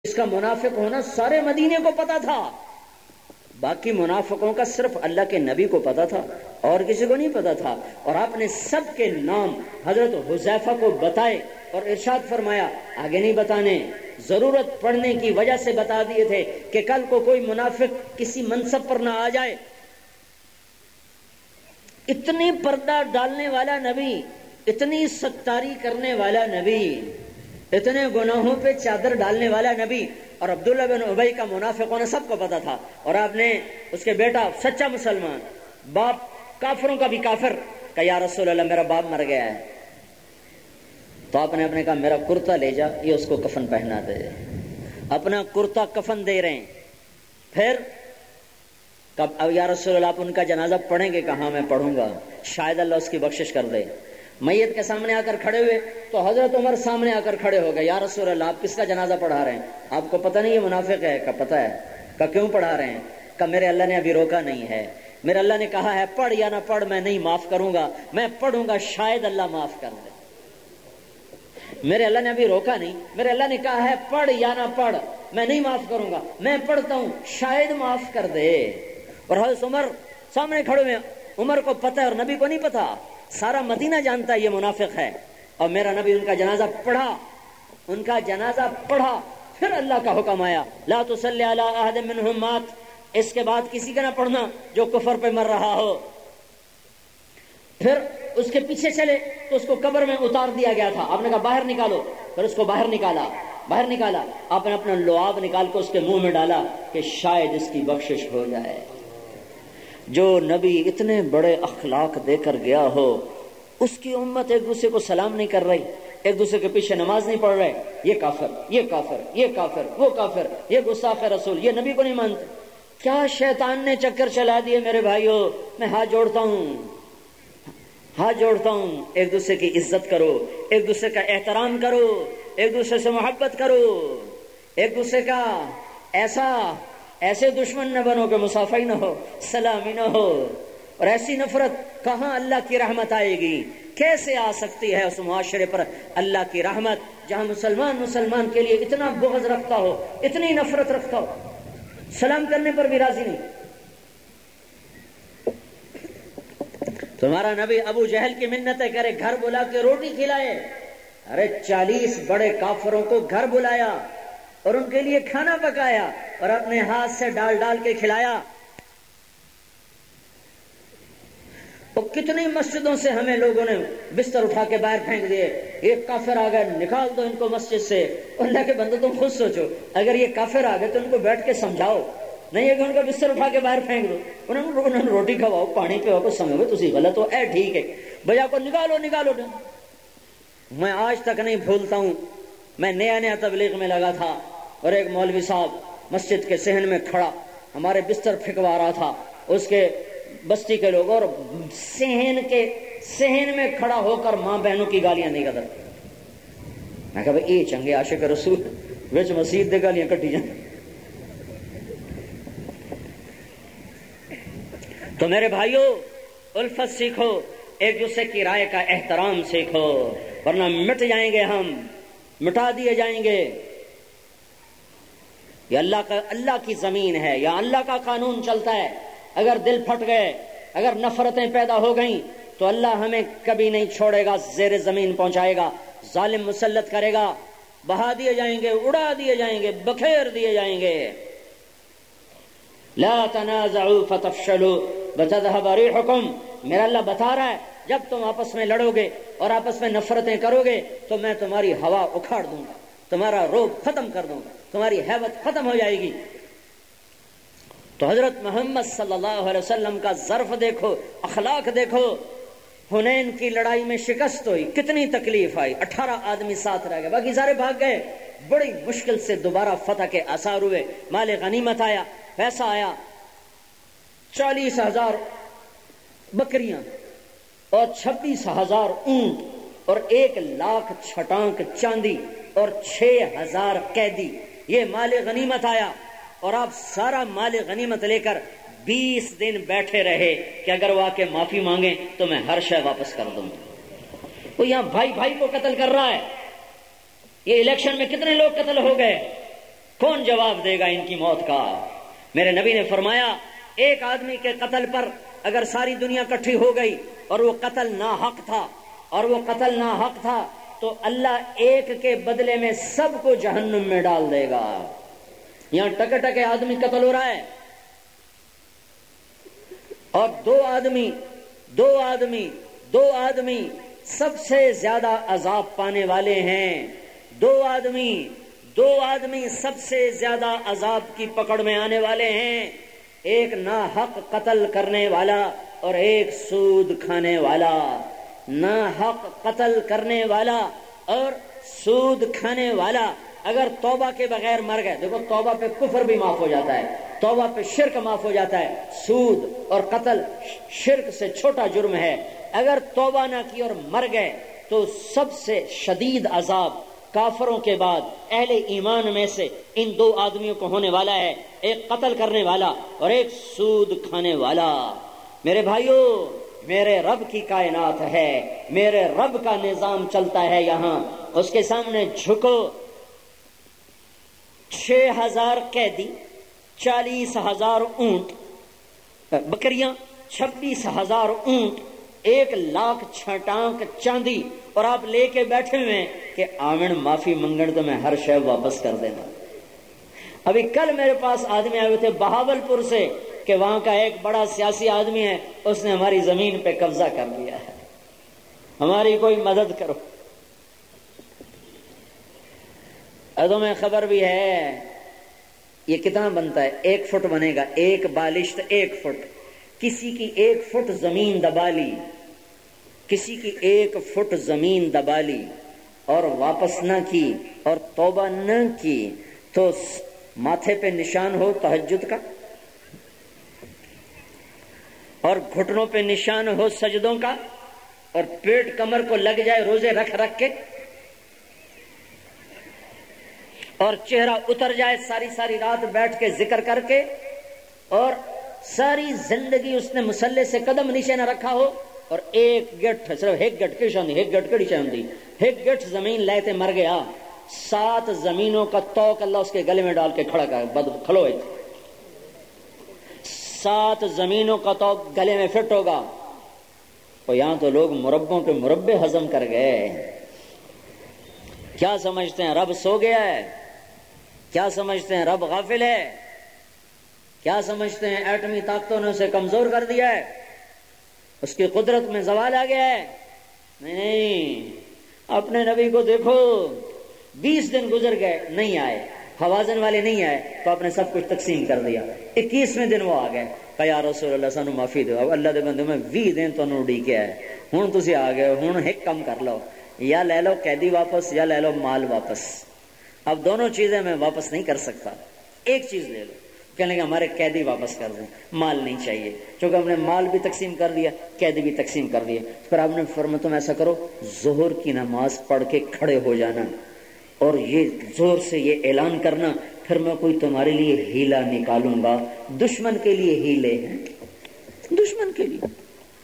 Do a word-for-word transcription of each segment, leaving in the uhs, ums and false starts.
اس کا منافق ہونا سارے مدینے کو پتا تھا، باقی منافقوں کا صرف اللہ کے نبی کو پتا تھا اور کسی کو نہیں پتا تھا. اور آپ نے سب کے نام حضرت حذیفہ کو بتائے اور ارشاد فرمایا آگے نہیں بتانے، ضرورت پڑنے کی وجہ سے بتا دیے تھے کہ کل کو کوئی منافق کسی منصب پر نہ آ جائے. اتنی پردہ ڈالنے والا نبی، اتنی ستاری کرنے والا نبی، اتنے گناہوں پہ چادر ڈالنے والا نبی، اور عبداللہ بن ابی کا منافقوں نے سب کو پتا تھا. اور آپ نے اس کے بیٹا سچا مسلمان، باپ کافروں کا بھی کافر، کہ یا رسول اللہ میرا باپ مر گیا ہے. تو آپ نے اپنے کہا میرا کرتا لے جا، یہ اس کو کفن پہنا دے. اپنا کرتا کفن دے رہے ہیں. پھر کب یا رسول اللہ آپ ان کا جنازہ پڑھیں گے؟ کہاں میں پڑھوں گا، شاید اللہ اس کی بخشش کر دے. میت کے سامنے آ کر کھڑے ہوئے تو حضرت عمر سامنے آ کر کھڑے ہو گئے. یا رسول اللہ آپ کس کا جنازہ پڑھا رہے ہیں؟ آپ کو پتہ نہیں یہ منافق ہے؟ کا پتہ ہے. کا کیوں پڑھا رہے ہیں؟ کا میرے اللہ نے ابھی روکا نہیں ہے، میرے اللہ نے کہا ہے پڑھ یا نہ پڑھ میں نہیں معاف کروں گا، میں پڑھوں گا شاید اللہ معاف کر دے. میرے اللہ نے ابھی روکا نہیں، میرے اللہ نے کہا ہے پڑھ یا نہ پڑھ میں نہیں معاف کروں گا، میں پڑھتا ہوں شاید معاف کر دے. اور حضرت عمر سامنے کھڑے ہوئے، عمر کو پتہ ہے اور نبی کو نہیں پتہ، سارا مدینہ جانتا ہے یہ منافق ہے. اور میرا نبی ان کا جنازہ پڑھا، ان کا جنازہ پڑھا. پھر اللہ کا حکم آیا لا تصلی علی احد منہم مات، اس کے بعد کسی کا نہ پڑھنا جو کفر پہ مر رہا ہو. پھر اس کے پیچھے چلے تو اس کو قبر میں اتار دیا گیا تھا. آپ نے کہا باہر نکالو، پھر اس کو باہر نکالا باہر نکالا آپ نے اپنا لعاب نکال کے اس کے منہ میں ڈالا کہ شاید اس کی بخشش ہو جائے. جو نبی اتنے بڑے اخلاق دے کر گیا ہو، اس کی امت ایک دوسرے کو سلام نہیں کر رہی، ایک دوسرے کے پیچھے نماز نہیں پڑھ رہے، یہ کافر یہ کافر یہ کافر وہ کافر، یہ گستاخ رسول، یہ نبی کو نہیں مانتے. کیا شیطان نے چکر چلا دیے میرے بھائیوں. میں ہاتھ جوڑتا ہوں ہاتھ جوڑتا ہوں ایک دوسرے کی عزت کرو، ایک دوسرے کا احترام کرو، ایک دوسرے سے محبت کرو، ایک دوسرے کا ایسا ایسے دشمن نہ بنو کہ مصافحہ نہ ہو، سلامی نہ ہو. اور ایسی نفرت کہاں اللہ کی رحمت آئے گی؟ کیسے آ سکتی ہے اس معاشرے پر اللہ کی رحمت جہاں مسلمان مسلمان کے لیے اتنا بغض رکھتا ہو، اتنی نفرت رکھتا ہو، سلام کرنے پر بھی راضی نہیں. تمہارا نبی ابو جہل کی منتیں کرے، گھر بلا کے روٹی کھلائے. ارے چالیس بڑے کافروں کو گھر بلایا اور ان کے لیے کھانا پکایا اور اپنے ہاتھ سے ڈال ڈال کے کھلایا. اور کتنی مسجدوں سے ہمیں لوگوں نے بستر اٹھا کے باہر پھینک دیے، ایک کافر آ گئے نکال دو ان کو مسجد سے. اللہ کے بندو تم خود سوچو، اگر یہ کافر آ گئے تو ان کو بیٹھ کے سمجھاؤ، نہیں ہے کہ ان کا بستر اٹھا کے باہر پھینک دو. انہوں نے روٹی کھواؤ، پانی پہ کو سمجھو تسی غلط ہو، اے ٹھیک ہے بجا کو نکالو نکالو. میں آج تک نہیں بھولتا ہوں، میں نیا نیا تبلیغ میں لگا تھا اور ایک مولوی صاحب مسجد کے صحن میں کھڑا ہمارے بستر پھینکوا رہا تھا. اس کے بستی کے لوگ اور صحن کے صحن میں کھڑا ہو کر ماں بہنوں کی گالیاں نہیں قدر. میں کہا بھائی یہ چنگے عاشق رسول وچ مسجد دے گالیاں کٹی جائیں. تو میرے بھائیوں الفت سیکھو، ایک دوسرے کی رائے کا احترام سیکھو، ورنہ مٹ جائیں گے، ہم مٹا دیے جائیں گے. یہ اللہ کا اللہ کی زمین ہے، یا اللہ کا قانون چلتا ہے. اگر دل پھٹ گئے، اگر نفرتیں پیدا ہو گئیں تو اللہ ہمیں کبھی نہیں چھوڑے گا، زیر زمین پہنچائے گا، ظالم مسلط کرے گا، بہا دیے جائیں گے، اڑا دیے جائیں گے، بکھیر دیے جائیں گے. لا تنازعوا فتفشلوا وتذهب ريحكم. میرا اللہ بتا رہا ہے جب تم آپس میں لڑو گے اور آپس میں نفرتیں کرو گے تو میں تمہاری ہوا اکھاڑ دوں گا، تمہارا روب ختم کر دوں گا، تمہاری ہیبت ختم ہو جائے گی. تو حضرت محمد صلی اللہ علیہ وسلم کا ظرف دیکھو، اخلاق دیکھو. حنین کی لڑائی میں شکست ہوئی، کتنی تکلیف آئی، اٹھارہ آدمی ساتھ رہ گئے، باقی سارے بھاگ گئے. بڑی مشکل سے دوبارہ فتح کے آثار ہوئے، مال غنیمت آیا، پیسہ آیا، چالیس ہزار بکریاں اور چھبیس ہزار اونٹ اور ایک لاکھ چھٹانک چاندی اور چھ ہزار قیدی، یہ مال غنیمت آیا. اور آپ سارا مال غنیمت لے کر بیس دن بیٹھے رہے کہ اگر وہ آ کے معافی مانگیں تو میں ہر شے واپس کر دوں. وہ یہاں بھائی بھائی کو قتل کر رہا ہے. یہ الیکشن میں کتنے لوگ قتل ہو گئے، کون جواب دے گا ان کی موت کا؟ میرے نبی نے فرمایا ایک آدمی کے قتل پر اگر ساری دنیا اکٹھی ہو گئی اور وہ قتل ناحق تھا اور وہ قتل ناحق تھا تو اللہ ایک کے بدلے میں سب کو جہنم میں ڈال دے گا۔ یہاں ٹکے ٹکے آدمی قتل ہو رہا ہے اور دو آدمی دو آدمی دو آدمی سب سے زیادہ عذاب پانے والے ہیں۔ دو آدمی دو آدمی سب سے زیادہ عذاب کی پکڑ میں آنے والے ہیں، ایک ناحق قتل کرنے والا اور ایک سود کھانے والا۔ ناحق قتل کرنے والا اور سود کھانے والا اگر توبہ کے بغیر مر گئے، دیکھو توبہ پہ کفر بھی معاف ہو جاتا ہے، توبہ پہ شرک معاف ہو جاتا ہے، سود اور قتل شرک سے چھوٹا جرم ہے۔ اگر توبہ نہ کی اور مر گئے تو سب سے شدید عذاب کافروں کے بعد اہل ایمان میں سے ان دو آدمیوں کو ہونے والا ہے، ایک قتل کرنے والا اور ایک سود کھانے والا۔ میرے بھائیوں، میرے رب کی کائنات ہے، میرے رب کا نظام چلتا ہے یہاں، اس کے سامنے جھکو۔ چھ ہزار قیدی، چالیس ہزار اونٹ بکریاں، چھبیس ہزار اونٹ، ایک لاکھ چھٹانک چاندی، اور آپ لے کے بیٹھے ہوئے کہ آمن معافی منگن تو میں ہر شے واپس کر دینا۔ ابھی کل میرے پاس آدمی آئے ہوئے تھے بہاول پور سے کہ وہاں کا ایک بڑا سیاسی آدمی ہے، اس نے ہماری زمین پہ قبضہ کر لیا ہے، ہماری کوئی مدد کرو۔ ادو میں خبر بھی ہے یہ کتنا بنتا ہے، ایک فٹ بنے گا، ایک بالشت ایک فٹ، کسی کی ایک فٹ زمین دبا لی، کسی کی ایک فٹ زمین دبا لی اور واپس نہ کی اور توبہ نہ کی تو ماتھے پہ نشان ہو تہجد کا اور گھٹنوں پہ نشان ہو سجدوں کا اور پیٹ کمر کو لگ جائے روزے رکھ رکھ کے اور چہرہ اتر جائے ساری ساری رات بیٹھ کے ذکر کر کے اور ساری زندگی اس نے مسلح سے قدم نیچے نہ رکھا ہو اور ایک گٹھ صرف ایک گٹھ کی شاندی ایک گٹھ کڑی شاندی ایک گٹھ زمین لیتے مر گیا، سات زمینوں کا توق اللہ اس کے گلے میں ڈال کے کھڑا کر بد کھلو ہے، سات زمینوں کا توق گلے میں فٹ ہوگا۔ اور یہاں تو لوگ مربوں کے مربے ہضم کر گئے۔ کیا سمجھتے ہیں رب سو گیا ہے؟ کیا سمجھتے ہیں رب غافل ہے؟ کیا سمجھتے ہیں ایٹمی طاقتوں نے اسے کمزور کر دیا ہے، اس کی قدرت میں زوال آ گیا ہے؟ نہیں، اپنے نبی کو دیکھو، بیس دن گزر گئے نہیں آئے، حوازن والے نہیں آئے تو آپ نے سب کچھ تقسیم کر دیا، اکیسویں دن وہ آ گئے، کہا یا رسول اللہ سانو معافی دو، اب اللہ دے بندے میں بھی دن تو اڈی کے آئے، ہوں تسی آ گئے، ہوں ایک کم کر لو، یا لے لو قیدی واپس یا لے لو مال واپس۔ اب دونوں چیزیں میں واپس نہیں کر سکتا، ایک چیز لے لو۔ کہنے لگے ہمارے قیدی واپس کر دیں، مال نہیں چاہیے، چونکہ ہم نے مال بھی تقسیم کر دیا، قیدی بھی تقسیم کر دیا۔ پھر آپ نے فرمایا تم ایسا کرو، ظہر کی نماز پڑھ کے کھڑے ہو جانا اور یہ زور سے یہ اعلان کرنا، پھر میں کوئی تمہارے لیے ہیلا نکالوں گا۔ دشمن کے لیے ہیلے ہیں، دشمن کے لیے۔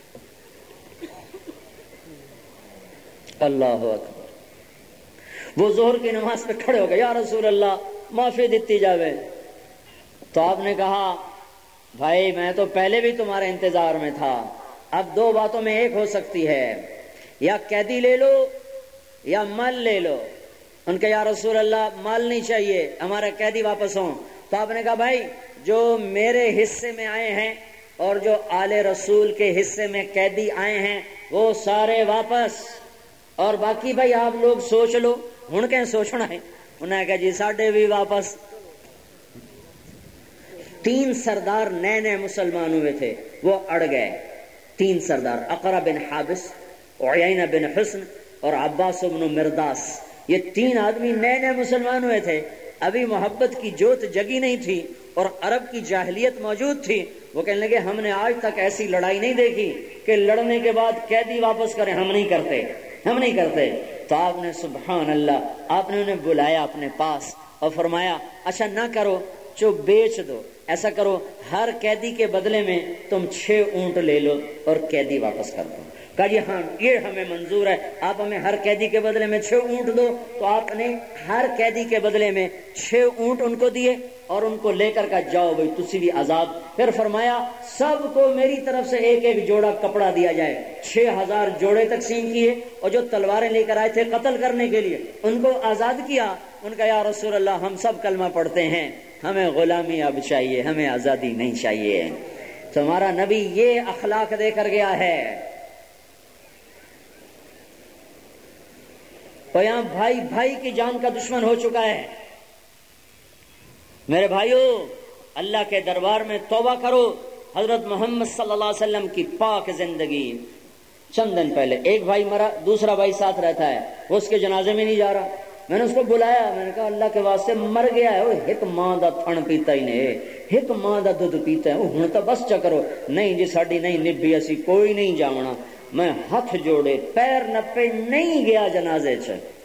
اللہ اکبر۔ وہ ظہر کی نماز پہ کھڑے ہو گئے، یا رسول اللہ معافی دیتی جاوے۔ تو آپ نے کہا بھائی میں تو پہلے بھی تمہارے انتظار میں تھا، اب دو باتوں میں ایک ہو سکتی ہے، یا قیدی لے لو یا مال لے لو۔ ان کے یا رسول اللہ مال نہیں چاہیے، ہمارے قیدی واپس ہوں۔ تو آپ نے کہا بھائی جو میرے حصے میں آئے ہیں اور جو آل رسول کے حصے میں قیدی آئے ہیں وہ سارے واپس، اور باقی بھائی آپ لوگ سوچ لو۔ ہن کہیں سوچنا ہے؟ انہوں نے کہا جی ساڈے بھی واپس۔ تین سردار نئے نئے مسلمان ہوئے تھے، وہ اڑ گئے، تین سردار، اقرا بن حابس، عیینہ بن حسن اور عباس بن مرداس۔ یہ تین آدمی نئے نئے مسلمان ہوئے تھے، ابھی محبت کی جوت جگی نہیں تھی اور عرب کی جاہلیت موجود تھی۔ وہ کہنے لگے ہم نے آج تک ایسی لڑائی نہیں دیکھی کہ لڑنے کے بعد قیدی واپس کریں، ہم نہیں کرتے، ہم نہیں کرتے۔ تو آپ نے سبحان اللہ، آپ نے انہیں بلایا اپنے پاس اور فرمایا اچھا نہ کرو، جو بیچ دو، ایسا کرو ہر قیدی کے بدلے میں تم چھ اونٹ لے لو اور قیدی واپس کر دو۔ کہا جی ہاں یہ ہمیں منظور ہے، آپ ہمیں ہر قیدی کے بدلے میں چھ اونٹ دو۔ تو آپ نے ہر قیدی کے بدلے میں چھ اونٹ ان کو دیے اور ان کو لے کر کا جاؤ بھائی تسی بھی آزاد۔ پھر فرمایا سب کو میری طرف سے ایک ایک جوڑا کپڑا دیا جائے۔ چھ ہزار جوڑے تقسیم کیے اور جو تلواریں لے کر آئے تھے قتل کرنے کے لیے ان کو آزاد کیا۔ ان کا یا رسول اللہ ہم سب کلمہ پڑھتے ہیں، ہمیں غلامی اب چاہیے، ہمیں آزادی نہیں چاہیے۔ تو ہمارا نبی یہ اخلاق دے کر گیا ہے۔ تو یہاں بھائی بھائی کی جان کا دشمن ہو چکا ہے۔ میرے بھائیو اللہ کے دربار میں توبہ کرو۔ حضرت محمد صلی اللہ علیہ وسلم کی پاک زندگی، چند دن پہلے ایک بھائی مرا، دوسرا بھائی ساتھ رہتا ہے، وہ اس کے جنازے میں نہیں جا رہا۔ میں نے اس کو بلایا، میں نے کہا اللہ کے واسطے مر گیا ہے، وہ ایک ماں دا تھن پیتا ہی نہیں، ایک ماں دا دودھ پیتا ہے، وہ ہن تو بس چا کرو۔ نہیں جی ساڈی نہیں نبھی، اسی کوئی نہیں جاونا۔ میں ہاتھ جوڑے پیر نپے نہیں گیا جنازے چ۔